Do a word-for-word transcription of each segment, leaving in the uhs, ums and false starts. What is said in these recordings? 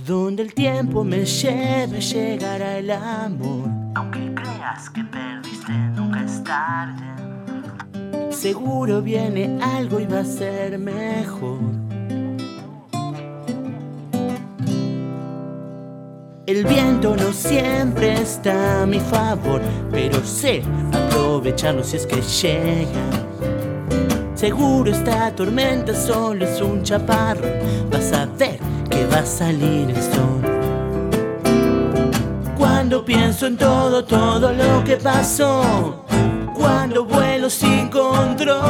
donde el tiempo me lleve, llegará el amor. Aunque creas que perdiste, nunca es tarde. Seguro viene algo y va a ser mejor. El viento no siempre está a mi favor, pero sé aprovecharlo si es que llega. Seguro esta tormenta solo es un chaparrón, vas a ver que va a salir el sol. Cuando pienso en todo, todo lo que pasó, cuando vuelo sin control,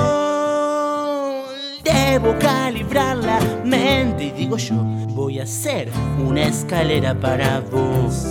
debo calibrar la mente y digo yo, voy a hacer una escalera para vos.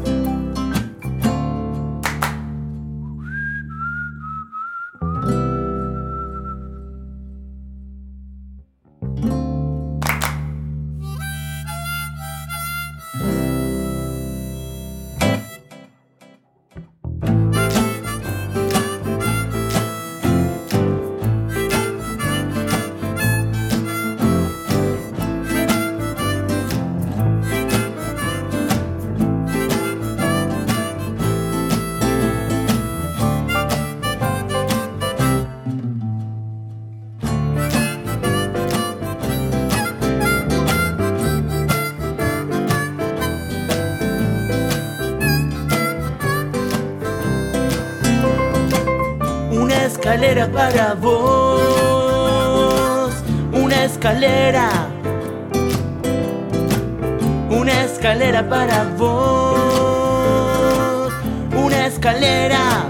Una escalera para vos, una escalera, una escalera para vos, una escalera.